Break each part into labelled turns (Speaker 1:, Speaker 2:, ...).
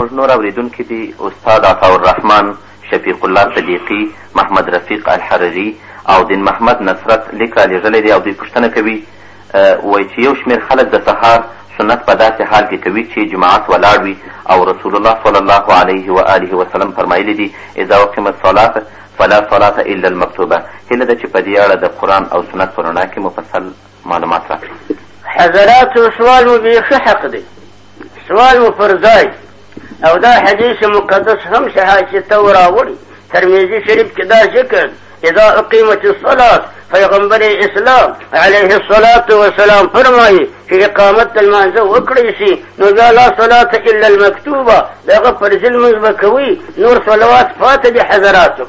Speaker 1: نور اوریدونکي دي استاد عطاالرحمن، شفیق الله صدیقي، محمد رفیق الحرري او دین محمد نصرت لیک رالیږلی دی او دوی پوښتنه کوي وایي چې یو شمېر خلک د سهار سنت په داسې حال کې کوي چې جماعت ولاړ وي او رسول الله صلی الله علیه و آله وسلم فرمایلی دي اذا اقیمت الصلاة فلا صلاة الا المکتوبه. هیله ده چې په دې اړه د قرآن او سنت په رڼا کې مفصل معلومات راکړي.
Speaker 2: حضراتو سوال مو بیخي حق دی، سوال مو پر ځای او دا حدیث مقدس هم صحاحي ته راوړي. ترمذي شریف کې دا ذکر اذا اقیمت الصلاة پیغمبر اسلام علیه الصلاة والسلام فرمایي چې اقامت لمانځه وکړی شي نو بیا لا صلاة الا المکتوبه، دغه فرض لمونځ به کوي، نور صلوات پاته دي. حضراتو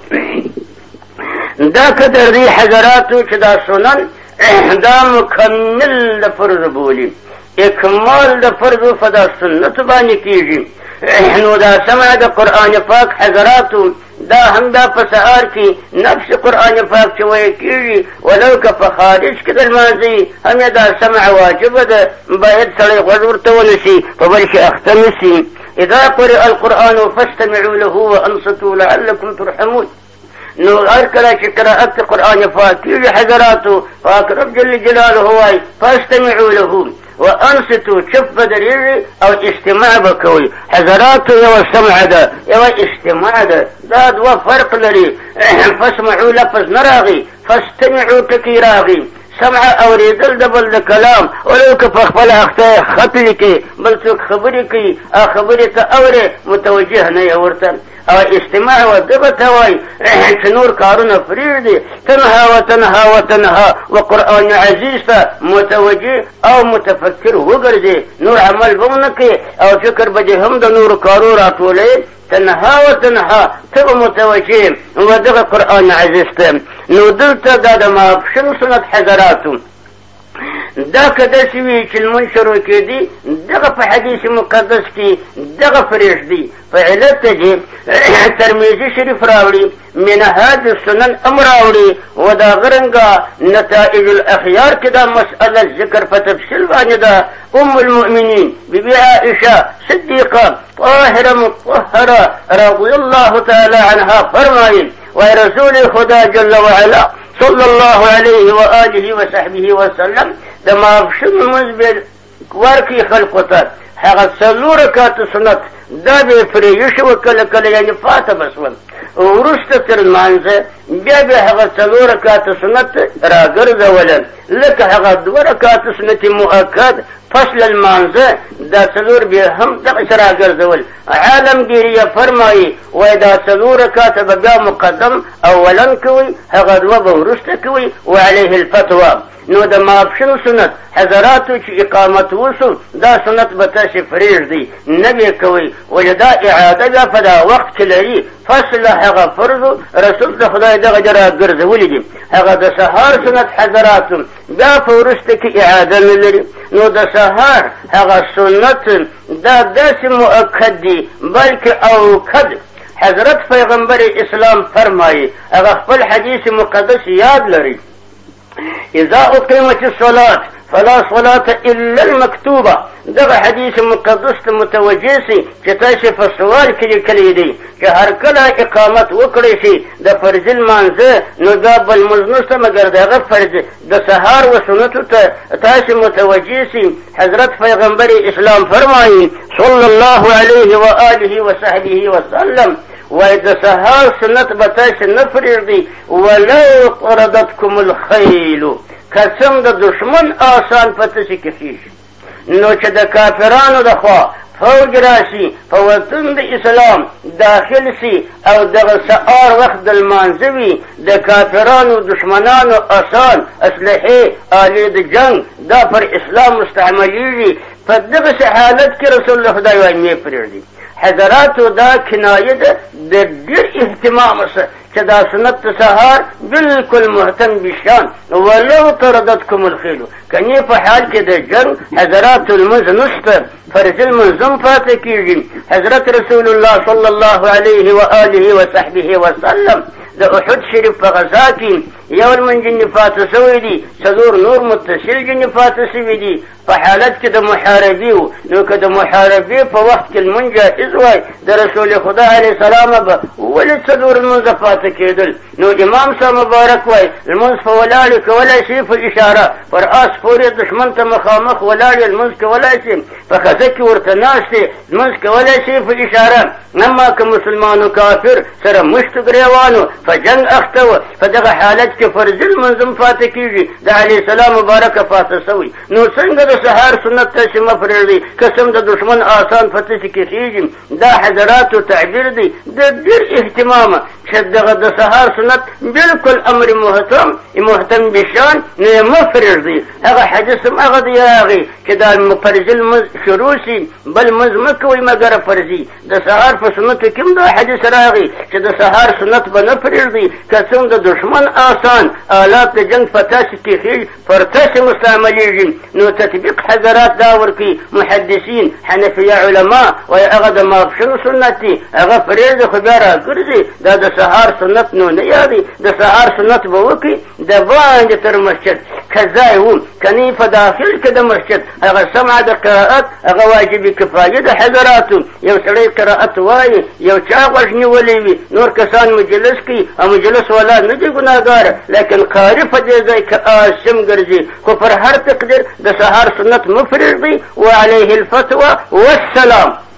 Speaker 2: دا قدر دی حضراتو چې دا سنن دا مکمل د فرض بولي، اکمال د فرض په دا سنت باندې کیږي. نو دا سمع د قرآن پاک حضراتو دا هم دا په سهار کې نفس قرآن پاک چې ویل کېږي ولو که په خارج کې د لمانځي هم دا سمع واجبه ده، باید سړی غوږ ورته ونیسي، په بل شي اخته نه سي. اذا قرئ القرآن فاستمعوا له وانصتوا لعلكم ترحمون. نو هر کله چې قرأت قرآن پاک کېږي حضراتو پاک رب جل جلاله وایي فاستمعوا له وانصتوا، چپ بدریږي او استماع به کوئ. حضراتو یوه سمع ده یوه استماع ده، دا دوه فرق لري. فاسمعوا لفظ نه راغی، فاستمعوا ټکي راغی. سمع اورېدل د بل د کلام ولو که په خپله اخته خط لیکي، بل څوک خبرې کوي خبرې ته اورې متوجه نه یې ورته. او استماع و دغه ته وایي چې نور کارونه پرېږدي، تنها و تنها و تنها و قرآن عزیز ته متوجه او متفکر وګرځي، نور عمل به ونه کوي او فکر به دې هم د نورو کارو راټولوي. تنها و تنها ته به متوجه و دغه قرآن عزیز ته. نو دلته دا د ماپښین سنت حضراتو دا که داسې وي چې لمونځ شروع کېدي دغه په حدیث مقدس کې دغه پرېږدي په علت چې ترمذي شریف راوړي، منهاج السنن هم راوړي و دا غرنګه نتائج الاخیار کې دا مسأله ذکر په تفصیل باندې ده. ام المؤمنین بیبي عائشه صدیقه طاهره مطهره رضی الله تعالی عنها فرمایي وای رسول خدا جل وعلا صلی الله علیه و آله و صحبه وسلم د ماپښین لمونځ به ورکړي خلقو ته، هغه څلور رکعاته سنت دا به یې پرې ایښي و کله کله یعنې پاته به شول، وروسته تر لمانځه بیا به هغه څلور رکعاته سنت راګرځول، لکه هغه دوه رکعاته سنت مؤکد فصل المانزه دا څلور بیا هم دغسې راګرځول. عالمگیریه فرمایي وایي دا څلور رکعاته به بیا مقدم اولا کوئ، هغه دوه به وروسته کوئ وعلیه الفتوه. نو د ماپښین سنت حضراتو چې اقامت وشو دا سنت به تاسې پرېږدئ نه به یې کوئ، ولې دا اعاده بیا په دا وخت کې لري. فصل هغه فرضو رسول د خدای دغه جه راګرځولي دي، هغه د سهار سنت حضراتو بیا په وروسته کې اعاده نه لري. نو د سهار هغه سنت دا داسې مؤکد دي بلکې اوکد. حضرت پیغمبر اسلام فرمایي هغه خپل حدیث مقدس یاد لري اذا اقیمت الصلاة فلا صلاة الا المکتوبه. دغه حدیث مقدس ته متوجه سي چې تاسې په سوال کې لیکلی دی چې هر کله اقامت وکړی شي د فرض لمانځه نو دا بل لمونځ نشته مګر د هغه فرض د سهار و سنتو ته تاسې متوجه سي. حضرت پیغمبر اسلام فرمایي صلی الله علیه و آله و صحبه وسلم وای د سهار سنت به تاسې نه پرېږدئ ولو طردتکم الخیل، که څنګه د دشمن آسان په تاسې کې خېږي. نو چې د کافرانو د خوا فوج راشي په وطن د اسلام داخل سي او دغه سهار وخت د لمانځه وي، د کافرانو دشمنانو آسان اسلحې آلې د جنګ دا پر اسلام مستعملیږي، په دغسې حالت کې رسول الله خدای وایي مې پرېږدي. حضراتو دا کنایه ده د ډېر اهتمام سره چې دا سنت سهار بالکل مهتم بشان ولو طردتکم الخیل، کنی په حال کې د جنگ حضراتو لمونځ نشته، فرض لمونځ هم پاته کېږي. حضرت رسول الله صلی الله علیه و آله و صحبه وسلم د احد شریف په غزا کې یو لمونځ جنې پاته سوی دي، څلور نور متصل جنې پاته سوي دي. په حالت کې د محاربې و، نو که د محاربې په وخت کې لمونځ جائز وای د رسول خدا علیه السلام به ولې څلور لمونځه پاته کېدل؟ نو امام صاحب مبارک وای لمونځ په ولاړې کولی شي په اشاره، پر آس پورې دښمن ته مخامخ ولاړې لمونځ کولی شي، په خزه کې ورته ناست دی لمونځ کولی شي په اشاره. اما که مسلمانو کافر سره مشت ګریوانو په جنګ اخته و، په دغه حالت کې فرضي لمونځ هم پاته کېږي د علیه السلام مبارکه پاته سوی. نو څنګه د سهار سنت تاسې مه پرېږدئ، قسم د دښمن آسان په تاسې کې خېږي. دا حضراتو تعبیر دی د ډېر اهتمامه چې دغه د سهار سنت بالکل امر محتم بشان، نو یې مه پرېږدئ. هغه حدیث هم هغه دی هغې چې دا فرضي لمونځ شروع شي بل لمونځ مه کوئ مګر فرضي. د سهار په سنتو کې هم دا حدیث راغی چې د سهار سنت به نه پرېږدئ، که څوم د دښمن آسان آلات د جنګ په تاسې کې خېږي پر تاسې مستعملېږي. نو تطبیق حضرات دا ورکوي محدثین حنفیه علما وایي هغه د ماپښین سنت دي، هغه پرېږدي خو بیا راګرځي دا د سهار سنت نو نه یادي. د سهار سنت به وکړي د باندې تر مسجد که ځای و که نه په داخل کې د مسجد هغه سمع د قرائت هغه واجب کفایه د حضراتو. یو سړی قرائت وایي یو چا غوږ نیولی وي، نور کسان مجلس کوي او مجلس والا نه دي ګناهګاره، لیکن قاري په دې ځای کې آسم ګرځي. خو پر هر تقدیر د سهار سنت مه پرېږدئ. وعليه الفتوى والسلام.